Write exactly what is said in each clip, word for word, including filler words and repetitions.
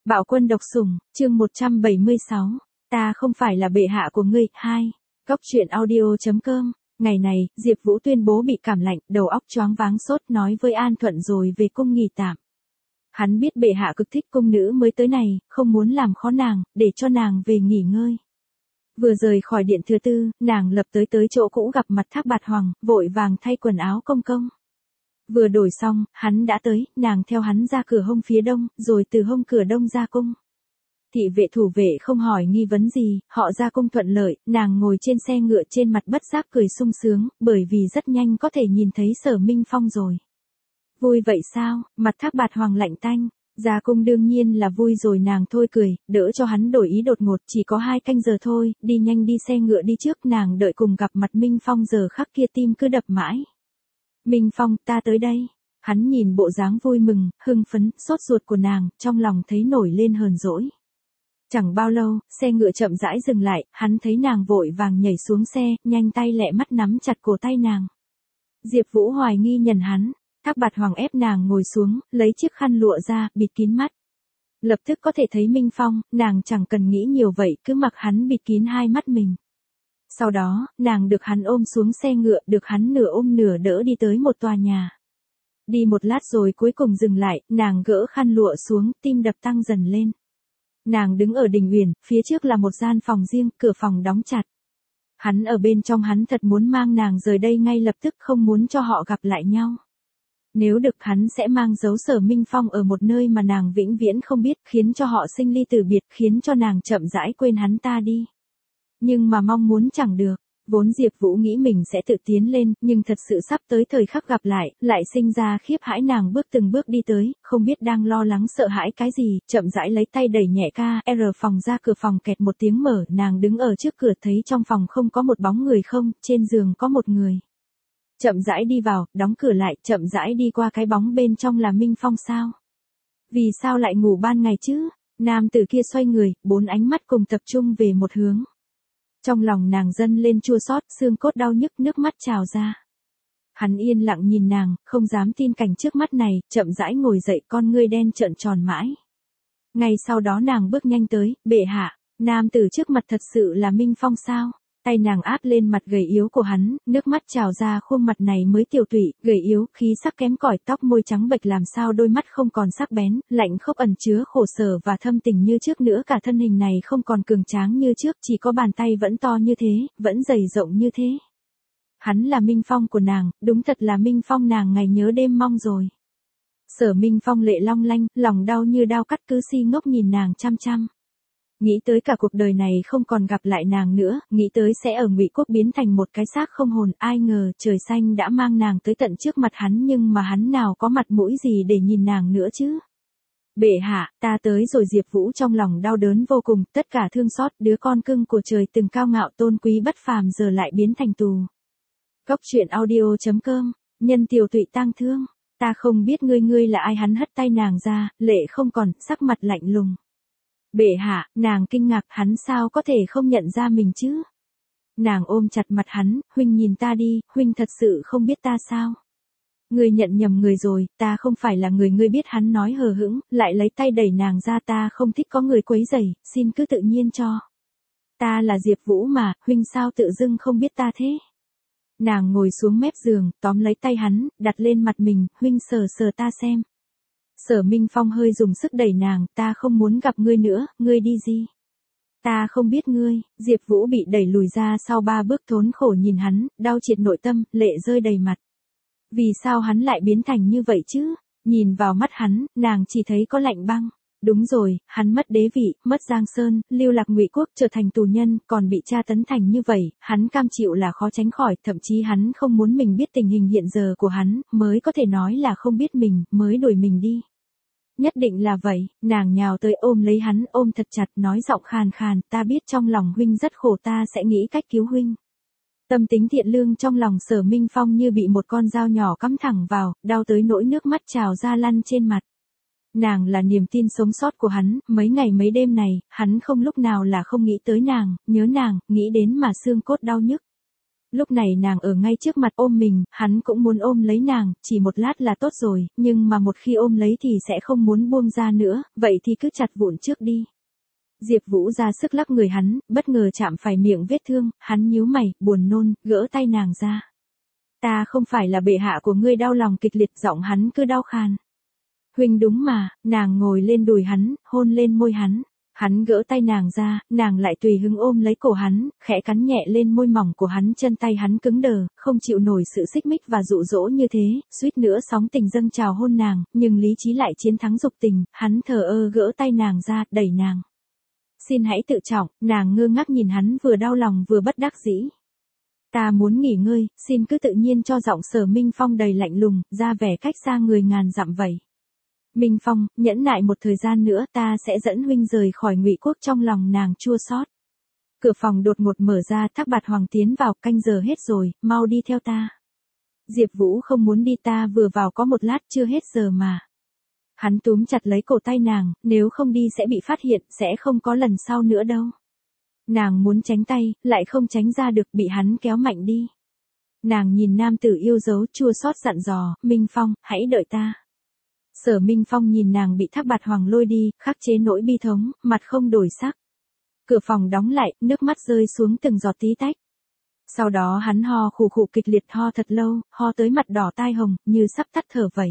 Bạo quân độc sủng, chương một trăm bảy mươi sáu. Ta không phải là bệ hạ của ngươi. Hai. Góc truyện audio.com. Ngày này, Diệp Vũ tuyên bố bị cảm lạnh, đầu óc choáng váng sốt, nói với An Thuận rồi về cung nghỉ tạm. Hắn biết bệ hạ cực thích cung nữ mới tới này, không muốn làm khó nàng, để cho nàng về nghỉ ngơi. Vừa rời khỏi điện thừa tư, nàng lập tới tới chỗ cũ gặp mặt Thác Bạt Hoàng, vội vàng thay quần áo công công. Vừa đổi xong, hắn đã tới, nàng theo hắn ra cửa hông phía đông, rồi từ hông cửa đông ra cung. Thị vệ thủ vệ không hỏi nghi vấn gì, họ ra cung thuận lợi, nàng ngồi trên xe ngựa trên mặt bất giác cười sung sướng, bởi vì rất nhanh có thể nhìn thấy Sở Minh Phong rồi. Vui vậy sao? Mặt Thác Bạt Hoàng lạnh tanh. Ra cung đương nhiên là vui rồi, nàng thôi cười, đỡ cho hắn đổi ý đột ngột, chỉ có hai canh giờ thôi, đi nhanh đi, xe ngựa đi trước, nàng đợi cùng gặp mặt Minh Phong, giờ khắc kia tim cứ đập mãi. Minh Phong, ta tới đây. Hắn nhìn bộ dáng vui mừng, hưng phấn, sốt ruột của nàng, trong lòng thấy nổi lên hờn dỗi. Chẳng bao lâu, xe ngựa chậm rãi dừng lại, hắn thấy nàng vội vàng nhảy xuống xe, nhanh tay lẹ mắt nắm chặt cổ tay nàng. Diệp Vũ hoài nghi nhận hắn, Thác Bạt Hoàng ép nàng ngồi xuống, lấy chiếc khăn lụa ra, bịt kín mắt. Lập tức có thể thấy Minh Phong, nàng chẳng cần nghĩ nhiều vậy, cứ mặc hắn bịt kín hai mắt mình. Sau đó, nàng được hắn ôm xuống xe ngựa, được hắn nửa ôm nửa đỡ đi tới một tòa nhà. Đi một lát rồi cuối cùng dừng lại, nàng gỡ khăn lụa xuống, tim đập tăng dần lên. Nàng đứng ở đình uyển, phía trước là một gian phòng riêng, cửa phòng đóng chặt. Hắn ở bên trong, hắn thật muốn mang nàng rời đây ngay lập tức, không muốn cho họ gặp lại nhau. Nếu được, hắn sẽ mang dấu Sở Minh Phong ở một nơi mà nàng vĩnh viễn không biết, khiến cho họ sinh ly tử biệt, khiến cho nàng chậm rãi quên hắn ta đi. Nhưng mà mong muốn chẳng được, vốn Diệp Vũ nghĩ mình sẽ tự tiến lên, nhưng thật sự sắp tới thời khắc gặp lại, lại sinh ra khiếp hãi, nàng bước từng bước đi tới, không biết đang lo lắng sợ hãi cái gì, chậm rãi lấy tay đẩy nhẹ ca R phòng ra, cửa phòng kẹt một tiếng mở, nàng đứng ở trước cửa thấy trong phòng không có một bóng người, không, trên giường có một người. Chậm rãi đi vào, đóng cửa lại, chậm rãi đi qua cái bóng bên trong là Minh Phong sao? Vì sao lại ngủ ban ngày chứ? Nam tử kia xoay người, bốn ánh mắt cùng tập trung về một hướng. Trong lòng nàng dâng lên chua xót, xương cốt đau nhức, nước mắt trào ra. Hắn yên lặng nhìn nàng, không dám tin cảnh trước mắt này, chậm rãi ngồi dậy, con ngươi đen trợn tròn mãi. Ngay sau đó nàng bước nhanh tới, bệ hạ, nam tử trước mặt thật sự là Minh Phong sao? Tay nàng áp lên mặt gầy yếu của hắn, nước mắt trào ra, khuôn mặt này mới tiều tụy, gầy yếu, khí sắc kém cỏi, tóc môi trắng bệch làm sao đôi mắt không còn sắc bén, lạnh khốc ẩn chứa khổ sở và thâm tình như trước nữa, cả thân hình này không còn cường tráng như trước, chỉ có bàn tay vẫn to như thế, vẫn dày rộng như thế. Hắn là Minh Phong của nàng, đúng thật là Minh Phong nàng ngày nhớ đêm mong rồi. Sở Minh Phong lệ long lanh, lòng đau như đao cắt, cứ si ngốc nhìn nàng chăm chăm. Nghĩ tới cả cuộc đời này không còn gặp lại nàng nữa, nghĩ tới sẽ ở Ngụy Quốc biến thành một cái xác không hồn, ai ngờ trời xanh đã mang nàng tới tận trước mặt hắn, nhưng mà hắn nào có mặt mũi gì để nhìn nàng nữa chứ. Bệ hạ, ta tới rồi. Diệp Vũ trong lòng đau đớn vô cùng, tất cả thương xót, đứa con cưng của trời từng cao ngạo tôn quý bất phàm giờ lại biến thành tù. Góc truyện audio.com, nhân tiểu tụy tang thương, ta không biết ngươi ngươi là ai. Hắn hất tay nàng ra, lệ không còn, sắc mặt lạnh lùng. Bệ hạ, nàng kinh ngạc, hắn sao có thể không nhận ra mình chứ? Nàng ôm chặt mặt hắn, huynh nhìn ta đi, huynh thật sự không biết ta sao? Ngươi nhận nhầm người rồi, ta không phải là người ngươi biết. Hắn nói hờ hững, lại lấy tay đẩy nàng ra, ta không thích có người quấy rầy, xin cứ tự nhiên cho. Ta là Diệp Vũ mà, huynh sao tự dưng không biết ta thế? Nàng ngồi xuống mép giường, tóm lấy tay hắn, đặt lên mặt mình, huynh sờ sờ ta xem. Sở Minh Phong hơi dùng sức đẩy nàng, ta không muốn gặp ngươi nữa, ngươi đi gì? Ta không biết ngươi. Diệp Vũ bị đẩy lùi ra sau ba bước, thốn khổ nhìn hắn, đau triệt nội tâm, lệ rơi đầy mặt. Vì sao hắn lại biến thành như vậy chứ? Nhìn vào mắt hắn, nàng chỉ thấy có lạnh băng. Đúng rồi, hắn mất đế vị, mất Giang Sơn, lưu lạc Ngụy Quốc, trở thành tù nhân, còn bị tra tấn thành như vậy, hắn cam chịu là khó tránh khỏi, thậm chí hắn không muốn mình biết tình hình hiện giờ của hắn, mới có thể nói là không biết mình, mới đuổi mình đi. Nhất định là vậy, nàng nhào tới ôm lấy hắn, ôm thật chặt, nói giọng khàn khàn, ta biết trong lòng huynh rất khổ, ta sẽ nghĩ cách cứu huynh. Tâm tính thiện lương trong lòng Sở Minh Phong như bị một con dao nhỏ cắm thẳng vào, đau tới nỗi nước mắt trào ra lăn trên mặt. Nàng là niềm tin sống sót của hắn, mấy ngày mấy đêm này, hắn không lúc nào là không nghĩ tới nàng, nhớ nàng, nghĩ đến mà xương cốt đau nhức. Lúc này nàng ở ngay trước mặt ôm mình, hắn cũng muốn ôm lấy nàng, chỉ một lát là tốt rồi, nhưng mà một khi ôm lấy thì sẽ không muốn buông ra nữa, vậy thì cứ chặt vụn trước đi. Diệp Vũ ra sức lắc người hắn, bất ngờ chạm phải miệng vết thương, hắn nhíu mày, buồn nôn, gỡ tay nàng ra. Ta không phải là bệ hạ của ngươi, đau lòng kịch liệt, giọng hắn cứ đau khan. Huynh đúng mà, nàng ngồi lên đùi hắn, hôn lên môi hắn. Hắn gỡ tay nàng ra, nàng lại tùy hứng ôm lấy cổ hắn, khẽ cắn nhẹ lên môi mỏng của hắn, chân tay hắn cứng đờ, không chịu nổi sự xích mích và dụ dỗ như thế, suýt nữa sóng tình dâng trào hôn nàng, nhưng lý trí lại chiến thắng dục tình, hắn thờ ơ gỡ tay nàng ra, đẩy nàng. Xin hãy tự trọng, nàng ngơ ngác nhìn hắn, vừa đau lòng vừa bất đắc dĩ. Ta muốn nghỉ ngơi, xin cứ tự nhiên, cho giọng Sở Minh Phong đầy lạnh lùng, ra vẻ cách xa người ngàn dặm vậy. Minh Phong, nhẫn nại một thời gian nữa, ta sẽ dẫn huynh rời khỏi Ngụy Quốc. Trong lòng nàng chua xót. Cửa phòng đột ngột mở ra, Thác Bạt Hoàng tiến vào, canh giờ hết rồi, mau đi theo ta. Diệp Vũ không muốn đi, ta vừa vào có một lát, chưa hết giờ mà. Hắn túm chặt lấy cổ tay nàng, nếu không đi sẽ bị phát hiện, sẽ không có lần sau nữa đâu. Nàng muốn tránh tay, lại không tránh ra được, bị hắn kéo mạnh đi. Nàng nhìn nam tử yêu dấu, chua xót dặn dò, Minh Phong, hãy đợi ta. Sở Minh Phong nhìn nàng bị Thác Bạt Hoàng lôi đi, khắc chế nỗi bi thống, mặt không đổi sắc. Cửa phòng đóng lại, nước mắt rơi xuống từng giọt tí tách. Sau đó hắn ho khủ khủ kịch liệt, ho thật lâu, ho tới mặt đỏ tai hồng, như sắp tắt thở vậy.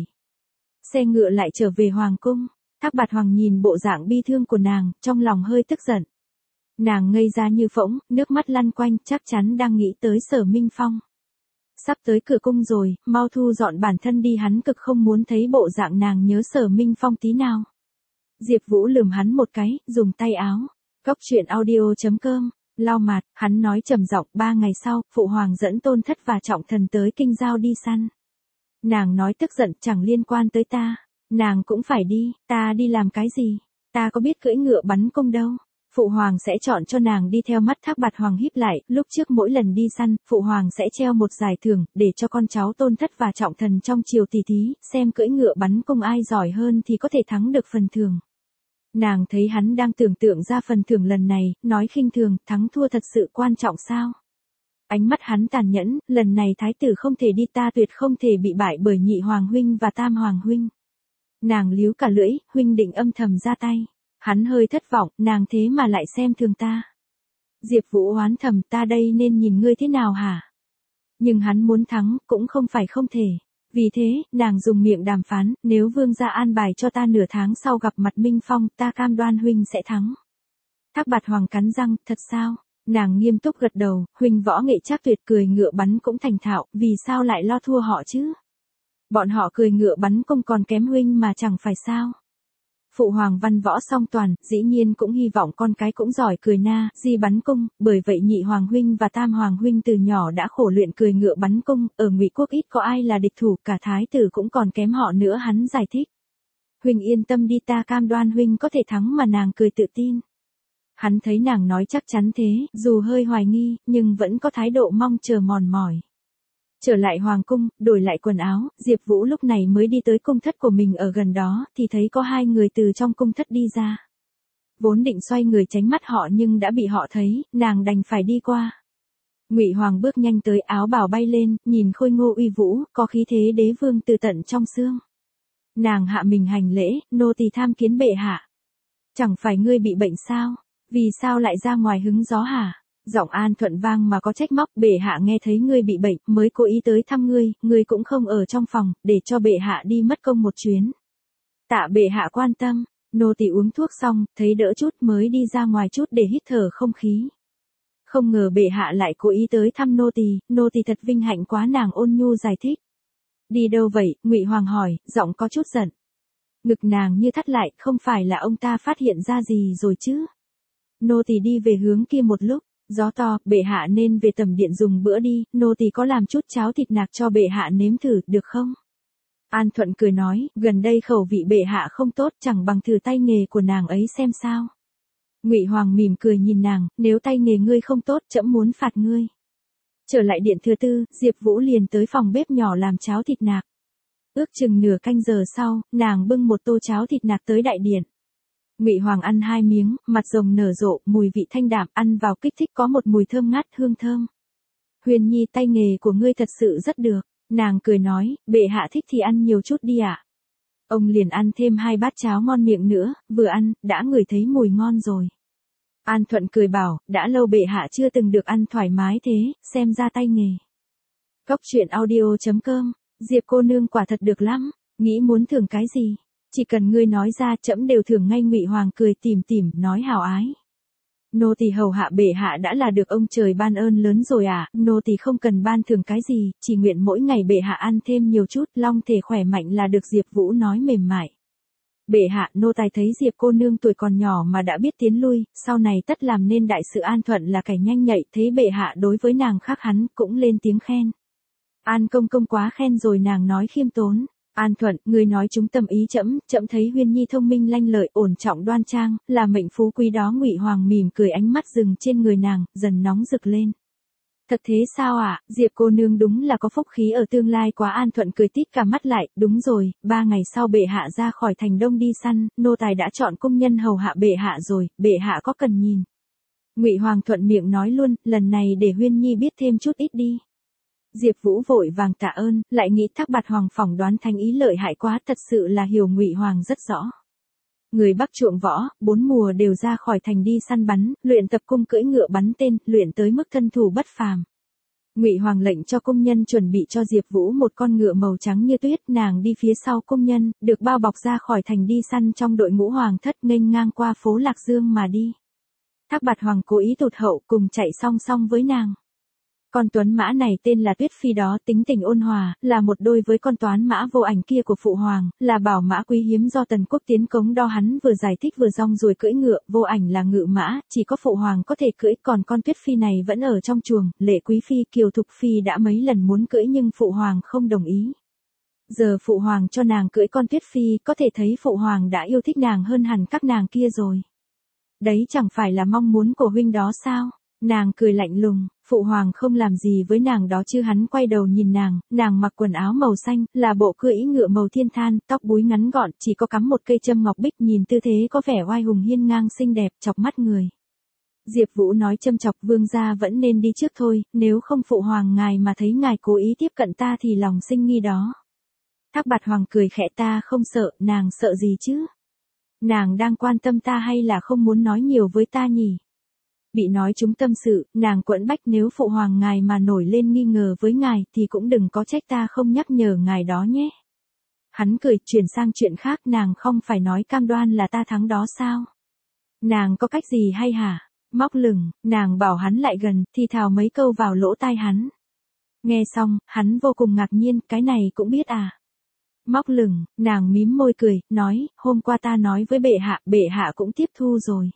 Xe ngựa lại trở về hoàng cung. Thác Bạt Hoàng nhìn bộ dạng bi thương của nàng, trong lòng hơi tức giận. Nàng ngây ra như phỗng, nước mắt lăn quanh, chắc chắn đang nghĩ tới Sở Minh Phong. Sắp tới cửa cung rồi, mau thu dọn bản thân đi, hắn cực không muốn thấy bộ dạng nàng nhớ Sở Minh Phong tí nào. Diệp Vũ lườm hắn một cái, dùng tay áo. Góc truyện audio chấm com, lau mặt, hắn nói trầm giọng, ba ngày sau, Phụ Hoàng dẫn Tôn Thất và Trọng Thần tới Kinh Giao đi săn. Nàng nói tức giận, chẳng liên quan tới ta. Nàng cũng phải đi, ta đi làm cái gì? Ta có biết cưỡi ngựa bắn cung đâu. Phụ Hoàng sẽ chọn cho nàng đi theo. Mắt Thác Bạt Hoàng híp lại, lúc trước mỗi lần đi săn, Phụ Hoàng sẽ treo một giải thưởng, để cho con cháu Tôn Thất và Trọng Thần trong triều tỷ thí, xem cưỡi ngựa bắn cung ai giỏi hơn thì có thể thắng được phần thưởng. Nàng thấy hắn đang tưởng tượng ra phần thưởng lần này, nói khinh thường, thắng thua thật sự quan trọng sao? Ánh mắt hắn tàn nhẫn, lần này thái tử không thể đi, ta tuyệt không thể bị bại bởi Nhị Hoàng huynh và Tam Hoàng huynh. Nàng líu cả lưỡi, huynh định âm thầm ra tay. Hắn hơi thất vọng, nàng thế mà lại xem thường ta. Diệp Vũ oán thầm, ta đây nên nhìn ngươi thế nào hả? Nhưng hắn muốn thắng, cũng không phải không thể. Vì thế, nàng dùng miệng đàm phán, nếu vương gia an bài cho ta nửa tháng sau gặp mặt Minh Phong, ta cam đoan huynh sẽ thắng. Thác Bạt Hoàng cắn răng, thật sao? Nàng nghiêm túc gật đầu, huynh võ nghệ trác tuyệt, cười ngựa bắn cũng thành thạo, vì sao lại lo thua họ chứ? Bọn họ cười ngựa bắn cung còn kém huynh mà chẳng phải sao? Phụ Hoàng văn võ song toàn, dĩ nhiên cũng hy vọng con cái cũng giỏi cười na, di bắn cung, bởi vậy Nhị Hoàng huynh và Tam Hoàng huynh từ nhỏ đã khổ luyện cười ngựa bắn cung, ở Ngụy Quốc ít có ai là địch thủ, cả thái tử cũng còn kém họ nữa. Hắn giải thích. Huynh yên tâm đi, ta cam đoan huynh có thể thắng mà. Nàng cười tự tin. Hắn thấy nàng nói chắc chắn thế, dù hơi hoài nghi, nhưng vẫn có thái độ mong chờ mòn mỏi. Trở lại hoàng cung, đổi lại quần áo, Diệp Vũ lúc này mới đi tới cung thất của mình ở gần đó, thì thấy có hai người từ trong cung thất đi ra. Vốn định xoay người tránh mắt họ nhưng đã bị họ thấy, nàng đành phải đi qua. Ngụy Hoàng bước nhanh tới, áo bào bay lên, nhìn khôi ngô uy vũ, có khí thế đế vương từ tận trong xương. Nàng hạ mình hành lễ, nô tỳ tham kiến bệ hạ. Chẳng phải ngươi bị bệnh sao? Vì sao lại ra ngoài hứng gió hả? Giọng An Thuận vang mà có trách móc, bệ hạ nghe thấy ngươi bị bệnh, mới cố ý tới thăm ngươi, ngươi cũng không ở trong phòng, để cho bệ hạ đi mất công một chuyến. Tạ bệ hạ quan tâm, nô tỳ uống thuốc xong, thấy đỡ chút mới đi ra ngoài chút để hít thở không khí. Không ngờ bệ hạ lại cố ý tới thăm nô tỳ, nô tỳ thật vinh hạnh quá. Nàng ôn nhu giải thích. Đi đâu vậy? Ngụy Hoàng hỏi, giọng có chút giận. Ngực nàng như thắt lại, không phải là ông ta phát hiện ra gì rồi chứ? Nô tỳ đi về hướng kia một lúc. Gió to, bệ hạ nên về tầm điện dùng bữa đi, nô tỳ có làm chút cháo thịt nạc cho bệ hạ nếm thử, được không? An Thuận cười nói, gần đây khẩu vị bệ hạ không tốt, chẳng bằng thử tay nghề của nàng ấy xem sao. Ngụy Hoàng mỉm cười nhìn nàng, nếu tay nghề ngươi không tốt, trẫm muốn phạt ngươi. Trở lại điện thứ tư, Diệp Vũ liền tới phòng bếp nhỏ làm cháo thịt nạc. Ước chừng nửa canh giờ sau, nàng bưng một tô cháo thịt nạc tới đại điện. Ngụy Hoàng ăn hai miếng, mặt rồng nở rộ, mùi vị thanh đạm, ăn vào kích thích, có một mùi thơm ngát, hương thơm. Huyền Nhi tay nghề của ngươi thật sự rất được. Nàng cười nói, bệ hạ thích thì ăn nhiều chút đi ạ. Ông liền ăn thêm hai bát cháo ngon miệng nữa, vừa ăn, đã ngửi thấy mùi ngon rồi. An Thuận cười bảo, đã lâu bệ hạ chưa từng được ăn thoải mái thế, xem ra tay nghề. Cốc truyện audio chấm com, Diệp cô nương quả thật được lắm, nghĩ muốn thưởng cái gì? Chỉ cần ngươi nói ra trẫm đều thưởng ngay. Ngụy Hoàng cười tủm tỉm, nói hào ái. Nô tỳ hầu hạ bệ hạ đã là được ông trời ban ơn lớn rồi à, nô tỳ không cần ban thưởng cái gì, chỉ nguyện mỗi ngày bệ hạ ăn thêm nhiều chút, long thể khỏe mạnh là được. Diệp Vũ nói mềm mại. Bệ hạ, nô tài thấy Diệp cô nương tuổi còn nhỏ mà đã biết tiến lui, sau này tất làm nên đại sự. An Thuận là kẻ nhanh nhạy, thấy bệ hạ đối với nàng khác hắn, cũng lên tiếng khen. An công công quá khen rồi. Nàng nói khiêm tốn. An Thuận, người nói chúng tâm ý trẫm, trẫm thấy Huyên Nhi thông minh lanh lợi, ổn trọng đoan trang, là mệnh phú quý đó. Ngụy Hoàng mỉm cười, ánh mắt dừng trên người nàng, dần nóng rực lên. Thật thế sao ạ? À? Diệp cô nương đúng là có phúc khí ở tương lai quá. An Thuận cười tít cả mắt lại, đúng rồi, ba ngày sau bệ hạ ra khỏi thành Đông đi săn, nô tài đã chọn công nhân hầu hạ bệ hạ rồi, bệ hạ có cần nhìn. Ngụy Hoàng thuận miệng nói luôn, lần này để Huyên Nhi biết thêm chút ít đi. Diệp Vũ vội vàng tạ ơn, lại nghĩ Thác Bạt Hoàng phỏng đoán thành ý lợi hại quá, thật sự là hiểu Ngụy Hoàng rất rõ. Người Bắc chuộng võ, bốn mùa đều ra khỏi thành đi săn bắn, luyện tập cung cưỡi ngựa bắn tên, luyện tới mức thân thủ bất phàm. Ngụy Hoàng lệnh cho công nhân chuẩn bị cho Diệp Vũ một con ngựa màu trắng như tuyết, nàng đi phía sau công nhân, được bao bọc ra khỏi thành đi săn trong đội ngũ hoàng thất, nghênh ngang qua phố Lạc Dương mà đi. Thác Bạt Hoàng cố ý tụt hậu cùng chạy song song với nàng. Con tuấn mã này tên là Tuyết Phi đó, tính tình ôn hòa, là một đôi với con toán mã Vô Ảnh kia của phụ hoàng, là bảo mã quý hiếm do Tần Quốc tiến cống đo. Hắn vừa giải thích vừa rong ruổi cưỡi ngựa. Vô Ảnh là ngự mã, chỉ có phụ hoàng có thể cưỡi, còn con Tuyết Phi này vẫn ở trong chuồng. Lệ Quý Phi, Kiều Thục Phi đã mấy lần muốn cưỡi nhưng phụ hoàng không đồng ý. Giờ phụ hoàng cho nàng cưỡi con Tuyết Phi, có thể thấy phụ hoàng đã yêu thích nàng hơn hẳn các nàng kia rồi. Đấy chẳng phải là mong muốn của huynh đó sao? Nàng cười lạnh lùng, phụ hoàng không làm gì với nàng đó chứ. Hắn quay đầu nhìn nàng, nàng mặc quần áo màu xanh, là bộ cưỡi ngựa màu thiên than, tóc búi ngắn gọn, chỉ có cắm một cây châm ngọc bích, nhìn tư thế có vẻ oai hùng hiên ngang xinh đẹp, chọc mắt người. Diệp Vũ nói châm chọc, vương gia vẫn nên đi trước thôi, nếu không phụ hoàng ngài mà thấy ngài cố ý tiếp cận ta thì lòng sinh nghi đó. Thác Bạt Hoàng cười khẽ, ta không sợ, nàng sợ gì chứ? Nàng đang quan tâm ta hay là không muốn nói nhiều với ta nhỉ? Bị nói trúng tâm sự, nàng quẫn bách, nếu phụ hoàng ngài mà nổi lên nghi ngờ với ngài thì cũng đừng có trách ta không nhắc nhở ngài đó nhé. Hắn cười, chuyển sang chuyện khác, nàng không phải nói cam đoan là ta thắng đó sao? Nàng có cách gì hay hả? Móc lửng, nàng bảo hắn lại gần, thì thào mấy câu vào lỗ tai hắn. Nghe xong, hắn vô cùng ngạc nhiên, cái này cũng biết à? Móc lửng, nàng mím môi cười, nói, hôm qua ta nói với bệ hạ, bệ hạ cũng tiếp thu rồi.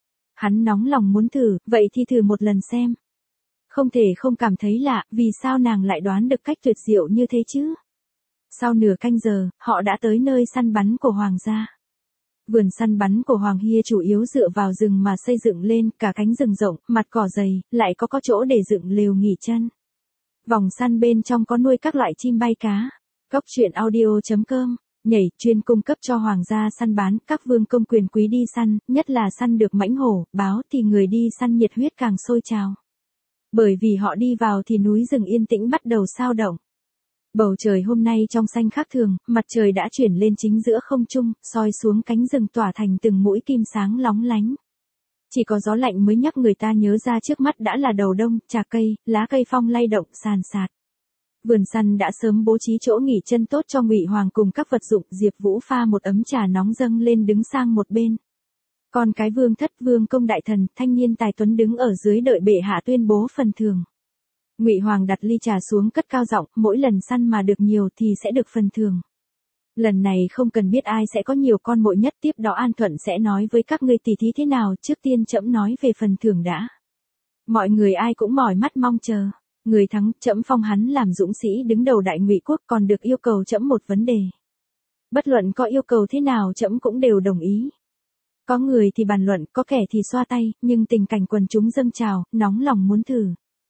Hắn nóng lòng muốn thử, vậy thì thử một lần xem. Không thể không cảm thấy lạ, vì sao nàng lại đoán được cách tuyệt diệu như thế chứ? Sau nửa canh giờ, họ đã tới nơi săn bắn của hoàng gia. Vườn săn bắn của Hoàng Hia chủ yếu dựa vào rừng mà xây dựng lên, cả cánh rừng rộng, mặt cỏ dày, lại có có chỗ để dựng lều nghỉ chân. Vòng săn bên trong có nuôi các loại chim bay cá. Cốc truyện audio chấm com, nhảy, chuyên cung cấp cho hoàng gia săn bán, các vương công quyền quý đi săn, nhất là săn được mãnh hổ, báo thì người đi săn nhiệt huyết càng sôi trào. Bởi vì họ đi vào thì núi rừng yên tĩnh bắt đầu sao động. Bầu trời hôm nay trong xanh khác thường, mặt trời đã chuyển lên chính giữa không trung, soi xuống cánh rừng tỏa thành từng mũi kim sáng lóng lánh. Chỉ có gió lạnh mới nhắc người ta nhớ ra trước mắt đã là đầu đông, trà cây, lá cây phong lay động sàn sạt. Vườn săn đã sớm bố trí chỗ nghỉ chân tốt cho Ngụy Hoàng cùng các vật dụng. Diệp Vũ pha một ấm trà nóng dâng lên đứng sang một bên. Còn cái vương thất, vương công đại thần, thanh niên tài tuấn đứng ở dưới đợi bệ hạ tuyên bố phần thưởng. Ngụy Hoàng đặt ly trà xuống cất cao giọng, mỗi lần săn mà được nhiều thì sẽ được phần thưởng. Lần này không cần biết ai sẽ có nhiều con mồi nhất, tiếp đó An Thuận sẽ nói với các ngươi tỉ thí thế nào, trước tiên trẫm nói về phần thưởng đã. Mọi người ai cũng mỏi mắt mong chờ. Người thắng, trẫm phong hắn làm dũng sĩ đứng đầu Đại Ngụy quốc, còn được yêu cầu trẫm một vấn đề. Bất luận có yêu cầu thế nào trẫm cũng đều đồng ý. Có người thì bàn luận, có kẻ thì xoa tay, nhưng tình cảnh quần chúng dâng trào, nóng lòng muốn thử.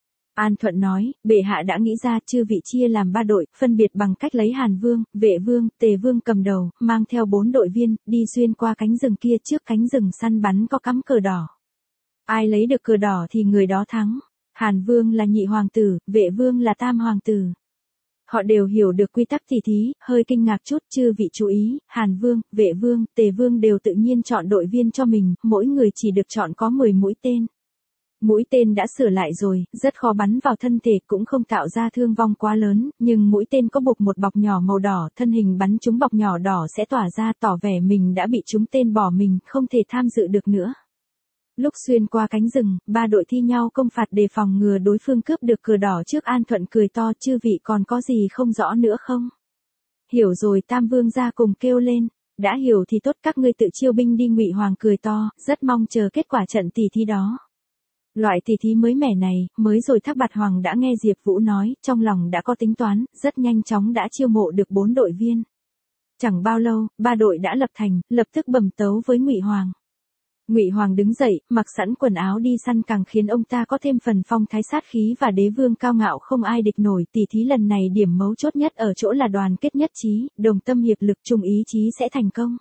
An Thuận nói, bệ hạ đã nghĩ ra, chư vị chia làm ba đội, phân biệt bằng cách lấy Hàn Vương, Vệ Vương, Tề Vương cầm đầu, mang theo bốn đội viên, đi xuyên qua cánh rừng kia, trước cánh rừng săn bắn có cắm cờ đỏ. Ai lấy được cờ đỏ thì người đó thắng. Hàn Vương là nhị hoàng tử, Vệ Vương là tam hoàng tử. Họ đều hiểu được quy tắc tỉ thí, hơi kinh ngạc chút. Chư vị chú ý, Hàn Vương, Vệ Vương, Tề Vương đều tự nhiên chọn đội viên cho mình, mỗi người chỉ được chọn có mười mũi tên. Mũi tên đã sửa lại rồi, rất khó bắn vào thân thể, cũng không tạo ra thương vong quá lớn, nhưng mũi tên có buộc một bọc nhỏ màu đỏ, thân hình bắn trúng bọc nhỏ đỏ sẽ tỏa ra, tỏ vẻ mình đã bị trúng tên bỏ mình, không thể tham dự được nữa. Lúc xuyên qua cánh rừng, ba đội thi nhau công phạt để phòng ngừa đối phương cướp được cờ đỏ trước. An Thuận cười to, chư vị còn có gì không rõ nữa không? Hiểu rồi. Tam Vương ra cùng kêu lên. Đã hiểu thì tốt, các ngươi tự chiêu binh đi. Ngụy Hoàng cười to, rất mong chờ kết quả trận tỷ thí đó. Loại tỷ thí mới mẻ này, mới rồi Thác Bạt Hoàng đã nghe Diệp Vũ nói, trong lòng đã có tính toán, rất nhanh chóng đã chiêu mộ được bốn đội viên. Chẳng bao lâu, ba đội đã lập thành, lập tức bẩm tấu với Ngụy Hoàng. Ngụy Hoàng đứng dậy, mặc sẵn quần áo đi săn càng khiến ông ta có thêm phần phong thái sát khí và đế vương cao ngạo không ai địch nổi. Tỷ thí lần này điểm mấu chốt nhất ở chỗ là đoàn kết nhất trí, đồng tâm hiệp lực, chung ý chí sẽ thành công.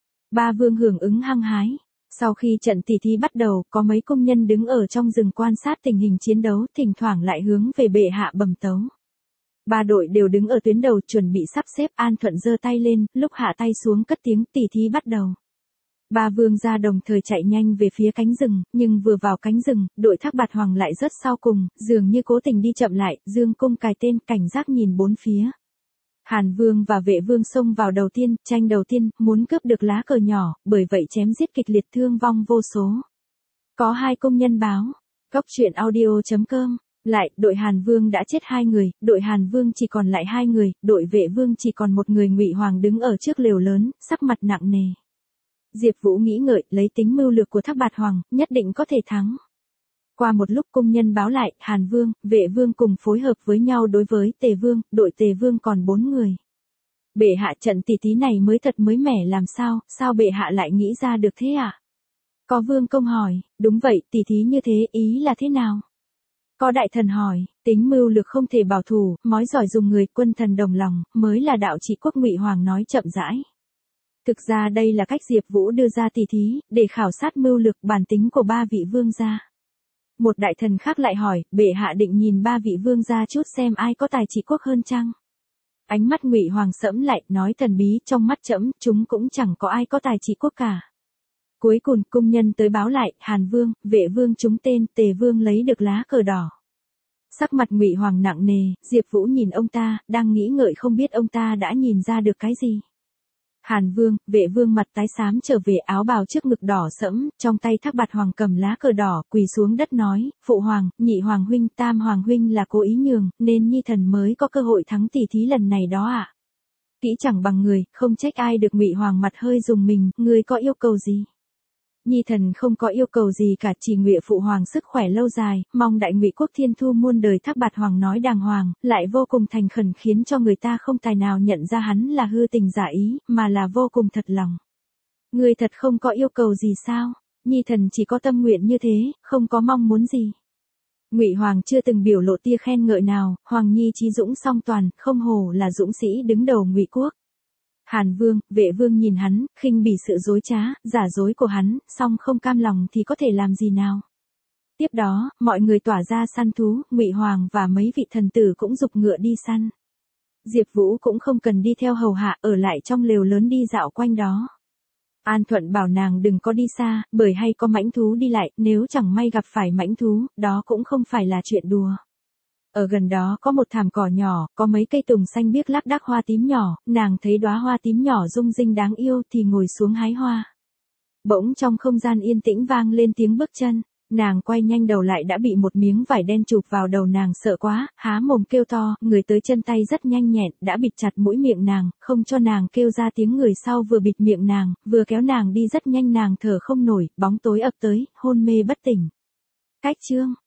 Ba vương hưởng ứng hăng hái. Sau khi trận tỷ thí bắt đầu, có mấy công nhân đứng ở trong rừng quan sát tình hình chiến đấu, thỉnh thoảng lại hướng về bệ hạ bẩm tấu. Ba đội đều đứng ở tuyến đầu chuẩn bị sắp xếp. An Thuận giơ tay lên, lúc hạ tay xuống cất tiếng tỷ thí bắt đầu. Ba vương gia đồng thời chạy nhanh về phía cánh rừng, nhưng vừa vào cánh rừng, đội Thác Bạt Hoàng lại rất sau cùng, dường như cố tình đi chậm lại, dương cung cài tên, cảnh giác nhìn bốn phía. Hàn Vương và Vệ Vương xông vào đầu tiên, tranh đầu tiên, muốn cướp được lá cờ nhỏ, bởi vậy chém giết kịch liệt, thương vong vô số. Có hai công nhân báo, góc truyện audio chấm com, lại, đội Hàn Vương đã chết hai người, đội Hàn Vương chỉ còn lại hai người, đội Vệ Vương chỉ còn một người. Ngụy Hoàng đứng ở trước lều lớn, sắc mặt nặng nề. Diệp Vũ nghĩ ngợi, lấy tính mưu lược của Thác Bạt Hoàng, nhất định có thể thắng. Qua một lúc công nhân báo lại, Hàn Vương, Vệ Vương cùng phối hợp với nhau đối với Tề Vương, đội Tề Vương còn bốn người. Bệ hạ, trận tỷ thí này mới thật mới mẻ làm sao, sao bệ hạ lại nghĩ ra được thế ạ? À? Có vương công hỏi, đúng vậy, tỷ thí như thế, ý là thế nào? Có đại thần hỏi, tính mưu lược không thể bảo thủ, mói giỏi dùng người, quân thần đồng lòng, mới là đạo trị quốc. Ngụy Hoàng nói chậm rãi. Thực ra đây là cách Diệp Vũ đưa ra tỷ thí, để khảo sát mưu lược, bản tính của ba vị vương gia. Một đại thần khác lại hỏi, bệ hạ định nhìn ba vị vương gia chút xem ai có tài trị quốc hơn chăng? Ánh mắt Ngụy Hoàng sẫm lại, nói thần bí, trong mắt trẫm, chúng cũng chẳng có ai có tài trị quốc cả. Cuối cùng, công nhân tới báo lại, Hàn Vương, Vệ Vương trúng tên, Tề Vương lấy được lá cờ đỏ. Sắc mặt Ngụy Hoàng nặng nề, Diệp Vũ nhìn ông ta, đang nghĩ ngợi không biết ông ta đã nhìn ra được cái gì. Hàn Vương, Vệ Vương mặt tái xám trở về, áo bào trước ngực đỏ sẫm, trong tay Thác Bạt Hoàng cầm lá cờ đỏ, quỳ xuống đất nói, phụ hoàng, nhị hoàng huynh, tam hoàng huynh là cố ý nhường, nên nhi thần mới có cơ hội thắng tỷ thí lần này đó ạ. À? Kỹ chẳng bằng người, không trách ai được. Ngụy Hoàng mặt hơi rùng mình, ngươi có yêu cầu gì? Nhi thần không có yêu cầu gì cả, chỉ nguyện phụ hoàng sức khỏe lâu dài, mong đại Ngụy quốc thiên thu muôn đời. Thác Bạt Hoàng nói đàng hoàng, lại vô cùng thành khẩn, khiến cho người ta không tài nào nhận ra hắn là hư tình giả ý, mà là vô cùng thật lòng. Ngươi thật không có yêu cầu gì sao? Nhi thần chỉ có tâm nguyện như thế, không có mong muốn gì. Ngụy Hoàng chưa từng biểu lộ tia khen ngợi nào, Hoàng nhi trí dũng song toàn, không hổ là dũng sĩ đứng đầu Ngụy quốc. Hàn Vương, Vệ Vương nhìn hắn, khinh bỉ sự dối trá, giả dối của hắn, song không cam lòng thì có thể làm gì nào. Tiếp đó, mọi người tỏa ra săn thú, Ngụy Hoàng và mấy vị thần tử cũng giục ngựa đi săn. Diệp Vũ cũng không cần đi theo hầu hạ, ở lại trong lều lớn đi dạo quanh đó. An Thuận bảo nàng đừng có đi xa, bởi hay có mãnh thú đi lại, nếu chẳng may gặp phải mãnh thú, đó cũng không phải là chuyện đùa. Ở gần đó có một thảm cỏ nhỏ, có mấy cây tùng xanh biếc lác đác hoa tím nhỏ, nàng thấy đóa hoa tím nhỏ rung rinh đáng yêu thì ngồi xuống hái hoa. Bỗng trong không gian yên tĩnh vang lên tiếng bước chân, nàng quay nhanh đầu lại đã bị một miếng vải đen chụp vào đầu, nàng sợ quá, há mồm kêu to, người tới chân tay rất nhanh nhẹn, đã bịt chặt mũi miệng nàng, không cho nàng kêu ra tiếng. Người sau vừa bịt miệng nàng, vừa kéo nàng đi rất nhanh, nàng thở không nổi, bóng tối ập tới, hôn mê bất tỉnh. Cách chương